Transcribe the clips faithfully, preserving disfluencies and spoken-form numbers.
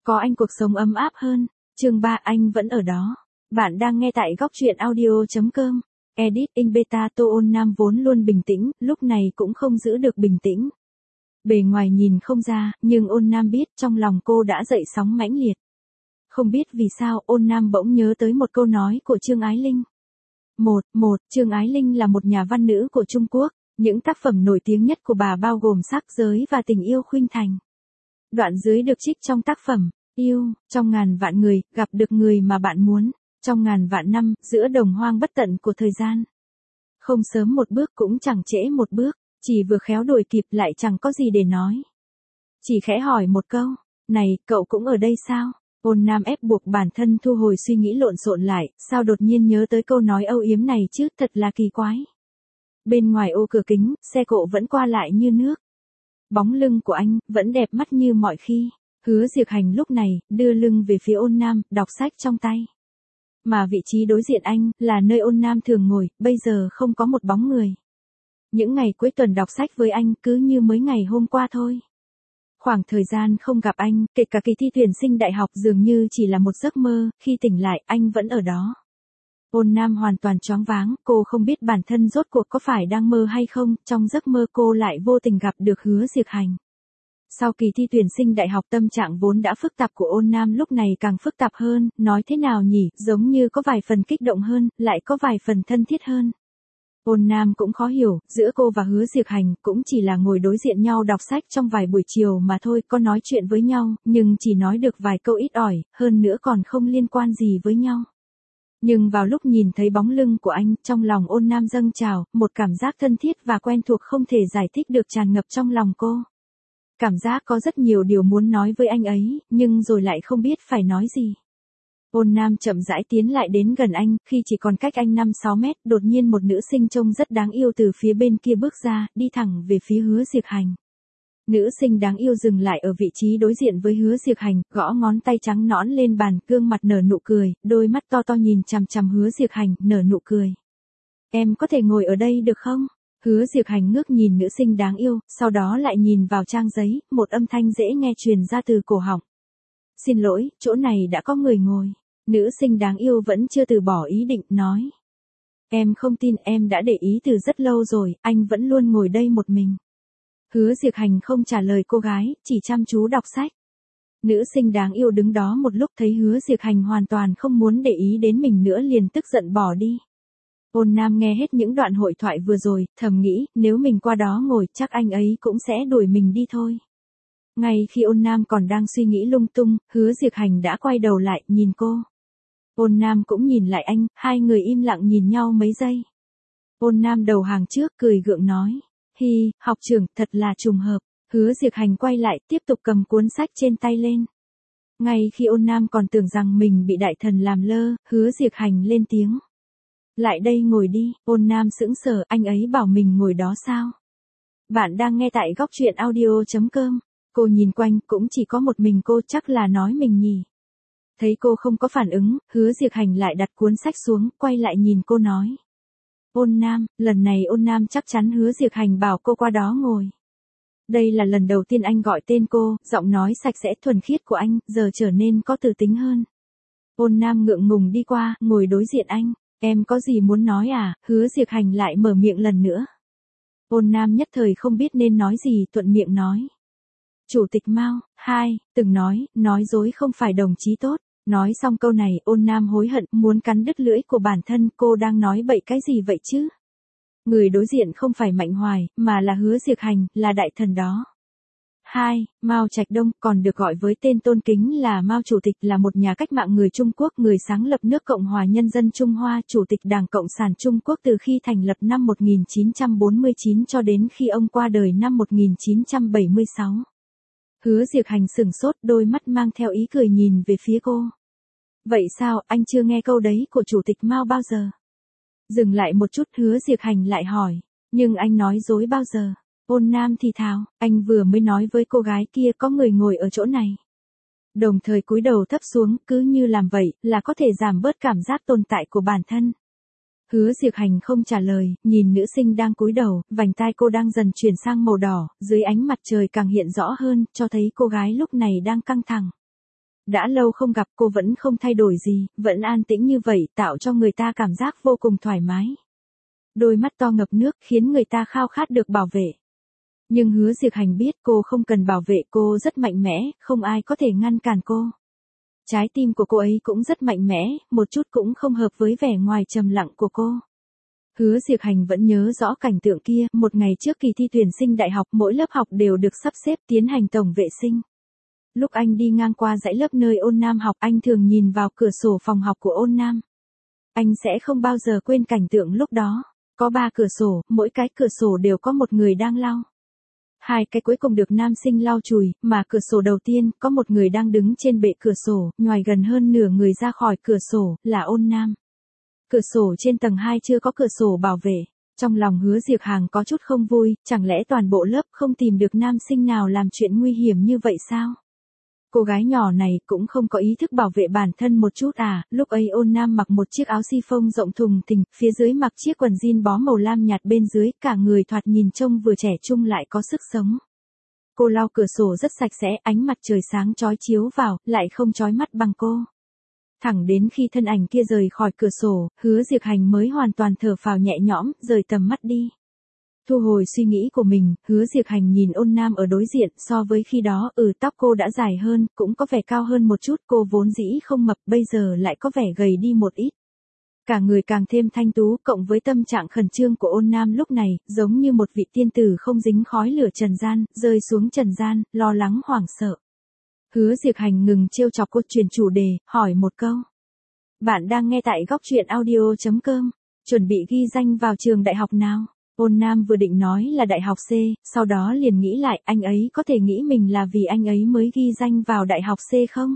Có anh cuộc sống ấm áp hơn. Chương ba anh vẫn ở đó. Bạn đang nghe tại góc truyện audio.com. Edit in beta Tô Ôn Nam vốn luôn bình tĩnh, lúc này cũng không giữ được bình tĩnh. Bề ngoài nhìn không ra, nhưng Ôn Nam biết trong lòng cô đã dậy sóng mãnh liệt. Không biết vì sao Ôn Nam bỗng nhớ tới một câu nói của Trương Ái Linh. Một, một, Trương Ái Linh là một nhà văn nữ của Trung Quốc, những tác phẩm nổi tiếng nhất của bà bao gồm Sắc giới và Tình yêu khuynh thành. Đoạn dưới được trích trong tác phẩm, yêu, trong ngàn vạn người, gặp được người mà bạn muốn, trong ngàn vạn năm, giữa đồng hoang bất tận của thời gian. Không sớm một bước cũng chẳng trễ một bước, chỉ vừa khéo đuổi kịp lại chẳng có gì để nói. Chỉ khẽ hỏi một câu, này, cậu cũng ở đây sao? Ôn Nam ép buộc bản thân thu hồi suy nghĩ lộn xộn lại, sao đột nhiên nhớ tới câu nói âu yếm này chứ, thật là kỳ quái. Bên ngoài ô cửa kính, xe cộ vẫn qua lại như nước. Bóng lưng của anh, vẫn đẹp mắt như mọi khi. Hứa Diệp Hành lúc này, đưa lưng về phía Ôn Nam, đọc sách trong tay. Mà vị trí đối diện anh, là nơi Ôn Nam thường ngồi, bây giờ không có một bóng người. Những ngày cuối tuần đọc sách với anh, cứ như mới ngày hôm qua thôi. Khoảng thời gian không gặp anh, kể cả kỳ thi tuyển sinh đại học dường như chỉ là một giấc mơ, khi tỉnh lại, anh vẫn ở đó. Ôn Nam hoàn toàn choáng váng, cô không biết bản thân rốt cuộc có phải đang mơ hay không, trong giấc mơ cô lại vô tình gặp được Hứa Diệp Hành. Sau kỳ thi tuyển sinh đại học tâm trạng vốn đã phức tạp của Ôn Nam lúc này càng phức tạp hơn, nói thế nào nhỉ, giống như có vài phần kích động hơn, lại có vài phần thân thiết hơn. Ôn Nam cũng khó hiểu, giữa cô và Hứa Diệp Hành cũng chỉ là ngồi đối diện nhau đọc sách trong vài buổi chiều mà thôi, có nói chuyện với nhau, nhưng chỉ nói được vài câu ít ỏi, hơn nữa còn không liên quan gì với nhau. Nhưng vào lúc nhìn thấy bóng lưng của anh, trong lòng Ôn Nam dâng trào, một cảm giác thân thiết và quen thuộc không thể giải thích được tràn ngập trong lòng cô. Cảm giác có rất nhiều điều muốn nói với anh ấy, nhưng rồi lại không biết phải nói gì. Ôn Nam chậm rãi tiến lại đến gần anh, khi chỉ còn cách anh năm sáu mét, đột nhiên một nữ sinh trông rất đáng yêu từ phía bên kia bước ra, đi thẳng về phía Hứa Diệp Hành. Nữ sinh đáng yêu dừng lại ở vị trí đối diện với Hứa Diệp Hành, gõ ngón tay trắng nõn lên bàn, gương mặt nở nụ cười, đôi mắt to to nhìn chằm chằm Hứa Diệp Hành, nở nụ cười. Em có thể ngồi ở đây được không? Hứa Diệp Hành ngước nhìn nữ sinh đáng yêu, sau đó lại nhìn vào trang giấy, một âm thanh dễ nghe truyền ra từ cổ họng. Xin lỗi, chỗ này đã có người ngồi. Nữ sinh đáng yêu vẫn chưa từ bỏ ý định, nói. Em không tin, em đã để ý từ rất lâu rồi, anh vẫn luôn ngồi đây một mình. Hứa Diệp Hành không trả lời cô gái, chỉ chăm chú đọc sách. Nữ sinh đáng yêu đứng đó một lúc thấy Hứa Diệp Hành hoàn toàn không muốn để ý đến mình nữa liền tức giận bỏ đi. Ôn Nam nghe hết những đoạn hội thoại vừa rồi, thầm nghĩ, nếu mình qua đó ngồi chắc anh ấy cũng sẽ đuổi mình đi thôi. Ngay khi Ôn Nam còn đang suy nghĩ lung tung, Hứa Diệp Hành đã quay đầu lại, nhìn cô. Ôn Nam cũng nhìn lại anh, hai người im lặng nhìn nhau mấy giây. Ôn Nam đầu hàng trước, cười gượng nói. Hi, học trưởng, thật là trùng hợp. Hứa Diệp Hành quay lại, tiếp tục cầm cuốn sách trên tay lên. Ngay khi Ôn Nam còn tưởng rằng mình bị đại thần làm lơ, Hứa Diệp Hành lên tiếng. Lại đây ngồi đi. Ôn Nam sững sờ, anh ấy bảo mình ngồi đó sao? Bạn đang nghe tại góc truyện audio.com. Cô nhìn quanh, cũng chỉ có một mình cô, chắc là nói mình nhỉ. Thấy cô không có phản ứng, Hứa Diệp Hành lại đặt cuốn sách xuống, quay lại nhìn cô nói. Ôn Nam, lần này Ôn Nam chắc chắn Hứa Diệp Hành bảo cô qua đó ngồi. Đây là lần đầu tiên anh gọi tên cô, giọng nói sạch sẽ thuần khiết của anh, giờ trở nên có từ tính hơn. Ôn Nam ngượng ngùng đi qua, ngồi đối diện anh. Em có gì muốn nói à? Hứa Diệp Hành lại mở miệng lần nữa. Ôn Nam nhất thời không biết nên nói gì, thuận miệng nói. Chủ tịch Mao, hai, từng nói, nói dối không phải đồng chí tốt. Nói xong câu này, Ôn Nam hối hận, muốn cắn đứt lưỡi của bản thân, cô đang nói bậy cái gì vậy chứ? Người đối diện không phải Mạnh Hoài, mà là Hứa Diệp Hành, là đại thần đó. Hai, Mao Trạch Đông, còn được gọi với tên tôn kính là Mao Chủ tịch, là một nhà cách mạng người Trung Quốc, người sáng lập nước Cộng hòa Nhân dân Trung Hoa, Chủ tịch Đảng Cộng sản Trung Quốc từ khi thành lập năm một nghìn chín trăm bốn mươi chín cho đến khi ông qua đời năm một nghìn chín trăm bảy mươi sáu. Hứa Diệp Hành sửng sốt, đôi mắt mang theo ý cười nhìn về phía cô. Vậy sao, anh chưa nghe câu đấy của Chủ tịch Mao bao giờ? Dừng lại một chút, Hứa Diệp Hành lại hỏi. Nhưng anh nói dối bao giờ? Ôn Nam thì thào, anh vừa mới nói với cô gái kia có người ngồi ở chỗ này. Đồng thời cúi đầu thấp xuống, cứ như làm vậy, là có thể giảm bớt cảm giác tồn tại của bản thân. Hứa Diệp Hành không trả lời, nhìn nữ sinh đang cúi đầu, vành tai cô đang dần chuyển sang màu đỏ, dưới ánh mặt trời càng hiện rõ hơn, cho thấy cô gái lúc này đang căng thẳng. Đã lâu không gặp cô vẫn không thay đổi gì, vẫn an tĩnh như vậy tạo cho người ta cảm giác vô cùng thoải mái. Đôi mắt to ngập nước khiến người ta khao khát được bảo vệ. Nhưng Hứa Diệc Hành biết cô không cần bảo vệ, cô rất mạnh mẽ, không ai có thể ngăn cản cô. Trái tim của cô ấy cũng rất mạnh mẽ, một chút cũng không hợp với vẻ ngoài trầm lặng của cô. Hứa Diệc Hành vẫn nhớ rõ cảnh tượng kia, một ngày trước kỳ thi tuyển sinh đại học mỗi lớp học đều được sắp xếp tiến hành tổng vệ sinh. Lúc anh đi ngang qua dãy lớp nơi Ôn Nam học, anh thường nhìn vào cửa sổ phòng học của Ôn Nam. Anh sẽ không bao giờ quên cảnh tượng lúc đó. Có ba cửa sổ, mỗi cái cửa sổ đều có một người đang lau. Hai cái cuối cùng được nam sinh lau chùi, mà cửa sổ đầu tiên có một người đang đứng trên bệ cửa sổ, nhoài gần hơn nửa người ra khỏi cửa sổ, là Ôn Nam. Cửa sổ trên tầng hai chưa có cửa sổ bảo vệ. Trong lòng Hứa Diệc Hành có chút không vui, chẳng lẽ toàn bộ lớp không tìm được nam sinh nào làm chuyện nguy hiểm như vậy sao? Cô gái nhỏ này cũng không có ý thức bảo vệ bản thân một chút à, lúc ấy Ôn Nam mặc một chiếc áo si phông rộng thùng thình, phía dưới mặc chiếc quần jean bó màu lam nhạt bên dưới, cả người thoạt nhìn trông vừa trẻ trung lại có sức sống. Cô lau cửa sổ rất sạch sẽ, ánh mặt trời sáng chói chiếu vào, lại không chói mắt bằng cô. Thẳng đến khi thân ảnh kia rời khỏi cửa sổ, Hứa Diệc Hành mới hoàn toàn thở phào nhẹ nhõm, rời tầm mắt đi. Thu hồi suy nghĩ của mình, Hứa Diệc Hành nhìn Ôn Nam ở đối diện, so với khi đó, ừ tóc cô đã dài hơn, cũng có vẻ cao hơn một chút, cô vốn dĩ không mập, bây giờ lại có vẻ gầy đi một ít. Cả người càng thêm thanh tú, cộng với tâm trạng khẩn trương của Ôn Nam lúc này, giống như một vị tiên tử không dính khói lửa trần gian, rơi xuống trần gian, lo lắng hoảng sợ. Hứa Diệc Hành ngừng trêu chọc cô, chuyển chủ đề, hỏi một câu. Bạn đang nghe tại góc truyện audio chấm com, chuẩn bị ghi danh vào trường đại học nào? Ôn Nam vừa định nói là đại học C, sau đó liền nghĩ lại, anh ấy có thể nghĩ mình là vì anh ấy mới ghi danh vào đại học C không?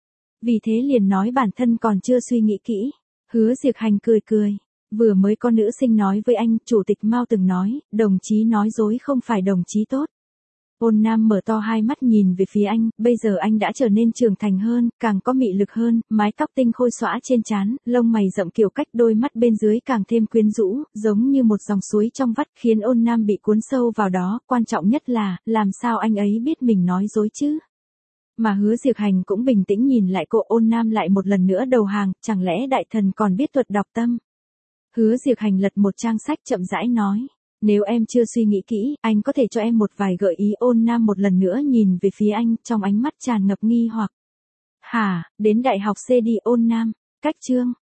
Vì thế liền nói bản thân còn chưa suy nghĩ kỹ. Hứa Diệc Hành cười cười. Vừa mới có nữ sinh nói với anh, Chủ tịch Mao từng nói, đồng chí nói dối không phải đồng chí tốt. Ôn Nam mở to hai mắt nhìn về phía anh, bây giờ anh đã trở nên trưởng thành hơn, càng có mị lực hơn, mái tóc tinh khôi xõa trên trán, lông mày rậm kiểu cách, đôi mắt bên dưới càng thêm quyến rũ, giống như một dòng suối trong vắt, khiến Ôn Nam bị cuốn sâu vào đó, quan trọng nhất là, làm sao anh ấy biết mình nói dối chứ? Mà Hứa Diệc Hành cũng bình tĩnh nhìn lại cô. Ôn Nam lại một lần nữa đầu hàng, chẳng lẽ đại thần còn biết thuật đọc tâm? Hứa Diệc Hành lật một trang sách chậm rãi nói. Nếu em chưa suy nghĩ kỹ, anh có thể cho em một vài gợi ý. Ôn Nam một lần nữa nhìn về phía anh, trong ánh mắt tràn ngập nghi hoặc. Hả, đến đại học C đi Ôn Nam, cách chương.